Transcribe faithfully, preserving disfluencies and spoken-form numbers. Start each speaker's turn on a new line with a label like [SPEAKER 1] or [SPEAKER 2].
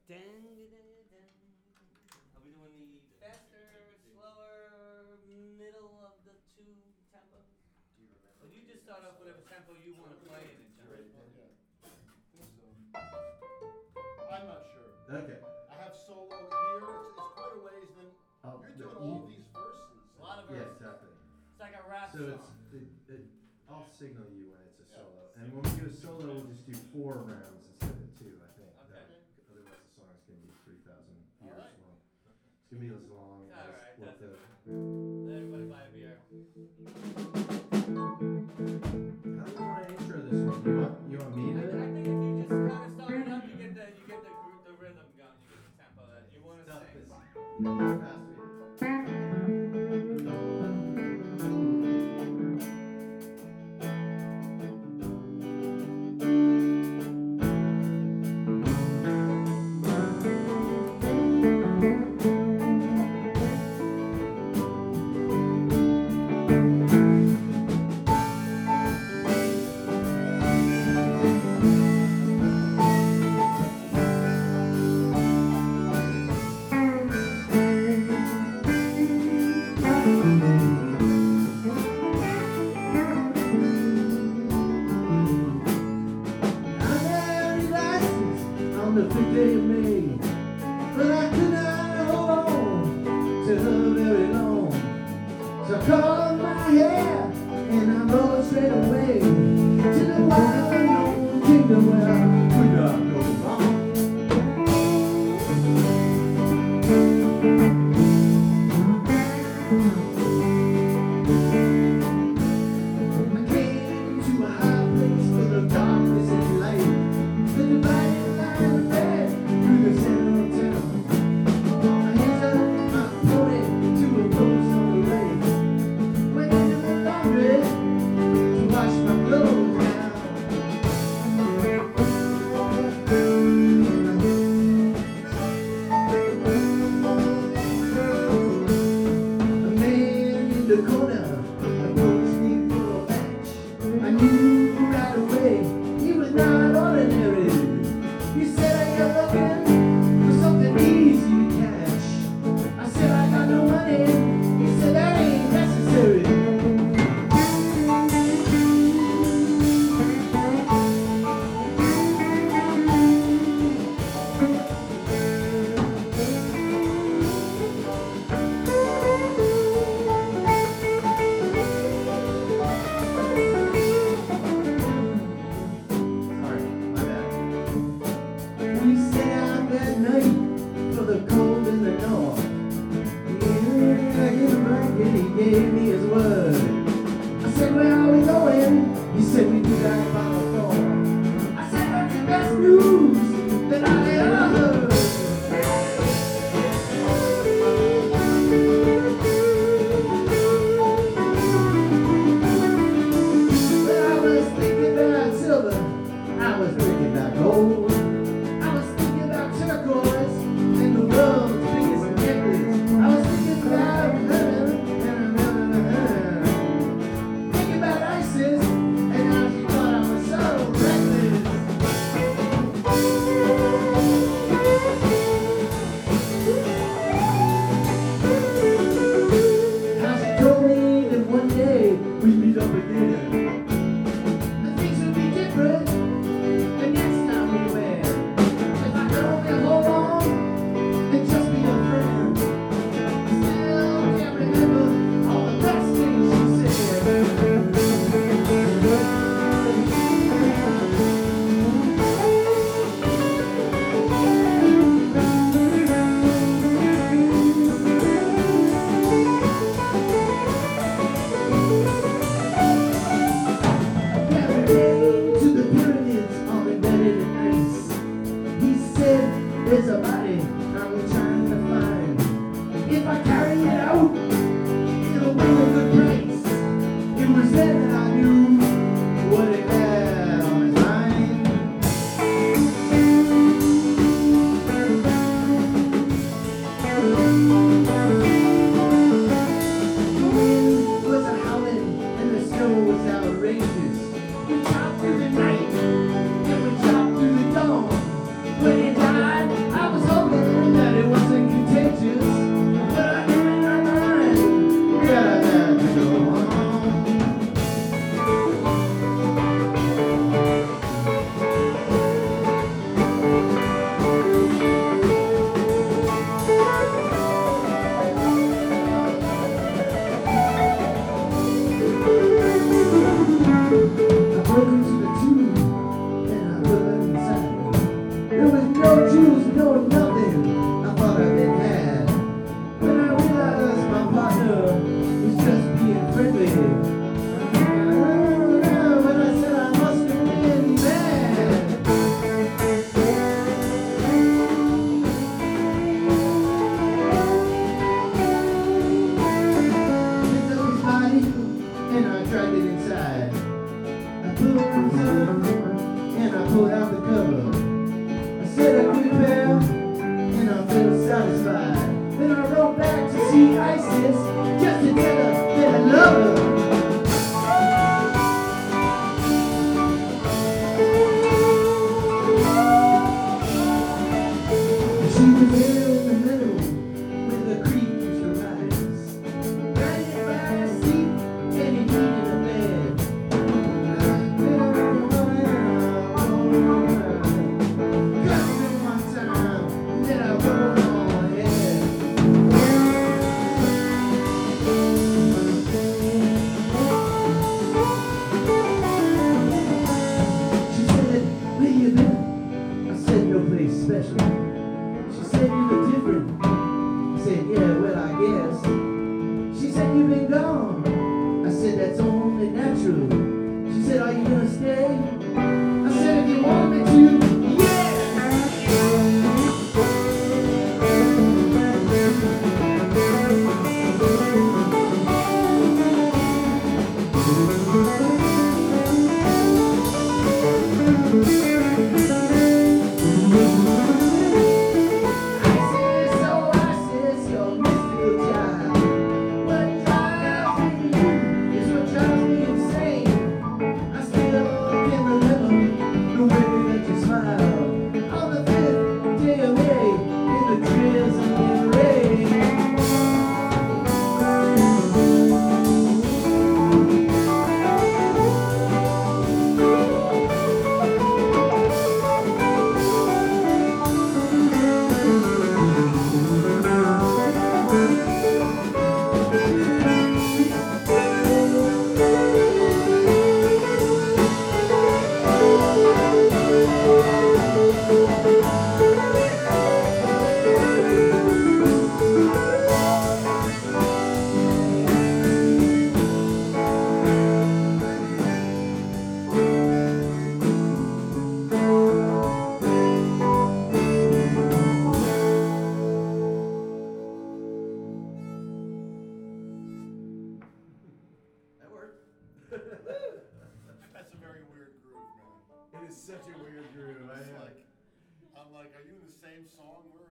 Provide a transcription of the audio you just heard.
[SPEAKER 1] Dang, dang, dang. Are we doing the faster, slower, middle of the two tempos?
[SPEAKER 2] Do you remember?
[SPEAKER 1] Well, you just start off whatever tempo you want to play in and jump.
[SPEAKER 2] Yeah. I think so. I'm not sure.
[SPEAKER 3] Okay.
[SPEAKER 2] I have solo here. It's, it's quite a ways. Then
[SPEAKER 3] Oh,
[SPEAKER 2] you're
[SPEAKER 3] the
[SPEAKER 2] doing
[SPEAKER 3] E-
[SPEAKER 2] all these verses.
[SPEAKER 1] A lot of
[SPEAKER 3] Yeah,
[SPEAKER 1] verses.
[SPEAKER 3] exactly.
[SPEAKER 1] It's like a rap
[SPEAKER 3] So
[SPEAKER 1] song.
[SPEAKER 3] it's it, it, I'll signal you when it's a
[SPEAKER 2] Yeah.
[SPEAKER 3] solo, and when we do a solo, we'll just do four rounds instead of two. I think.
[SPEAKER 1] Okay.
[SPEAKER 3] That, otherwise, the song's gonna be three thousand
[SPEAKER 2] All
[SPEAKER 3] years
[SPEAKER 2] right.
[SPEAKER 3] long. It's gonna be as long
[SPEAKER 1] All
[SPEAKER 3] as
[SPEAKER 1] right,
[SPEAKER 3] what
[SPEAKER 1] that's
[SPEAKER 3] the.
[SPEAKER 1] Let everybody buy a beer.
[SPEAKER 3] How do you want to intro this one? You want you want me
[SPEAKER 1] I,
[SPEAKER 3] to?
[SPEAKER 1] I think if you just kind of start it up, you get the you get the group, the rhythm going, you get the tempo that you want to
[SPEAKER 3] Stuff
[SPEAKER 1] sing.
[SPEAKER 3] is- you know how fast we is. On the fifth day of May, but I could not hold on to her very long. So I caught my hair and I rode straight away to the wild unknown kingdom where I could not go wrong. I came to a high place full of darkness and light, the dividing line of red through the center of town. I hitched up my pony to a post on the lake, went into the laundry to wash my clothes down. A man in the corner approached me for a match. I knew right away he was not ordinary. He said, "Are you looking for something easy to catch?" I said, "I got no money." He said, "That ain't necessary." Sorry, my bad. We set out that night for the cold in the north. Yeah, in a blanket, he gave me his word. I said, "Where are we going?" He said, "We do that by the fall." I said, "That's the best news that I ever heard." But I was thinking about silver, I was thinking about gold, I was thinking about turquoise and the world's biggest necklace. I was thinking about heaven and another, thinking about ISIS and how she thought I was so reckless. How she told me that one day we'd meet up again, and things would be different the next time we went. If I could only hold on and just be a friend. Still can't remember all the best things she said. Every day to the pyramids all embedded in ice. He said, "There's a body I'm trying to find. If I carry it out, it'll bring a good price." It was then that I knew what he had on his mind. The wind was a howling and the snow was outrageous. We chopped through the night and we chopped through the dawn. When he died, I was no juice, no nothing. I thought I'd been had. When I realized my partner was just being friendly. When I said I must have been mad. Picked up his body and I dragged it inside. I put on some and I pulled out the cover. I said a quick pair and I felt satisfied. Then I wrote back to see Isis just to tell her that I love her. She was there in the middle where the creek used to rise. Riding by the seat and he needed a bed. Got through my time, then I rolled on ahead. She said, where you been? I said, no place special. She said, you look different. I said, yeah, well, I guess. She said, you've been gone. I said, that's only natural. She said, are you gonna stay? I said, if you want me to, yeah! Isis, oh Isis, you're mystical child. What drives me to you is what drives me insane. I still can remember the way that you smiled on the fifth day of May in the drizzling rain. That worked.
[SPEAKER 2] That's a very weird groove, man.
[SPEAKER 3] It is such a weird groove. I
[SPEAKER 2] It's
[SPEAKER 3] am.
[SPEAKER 2] like, I'm like, are you in the same song we're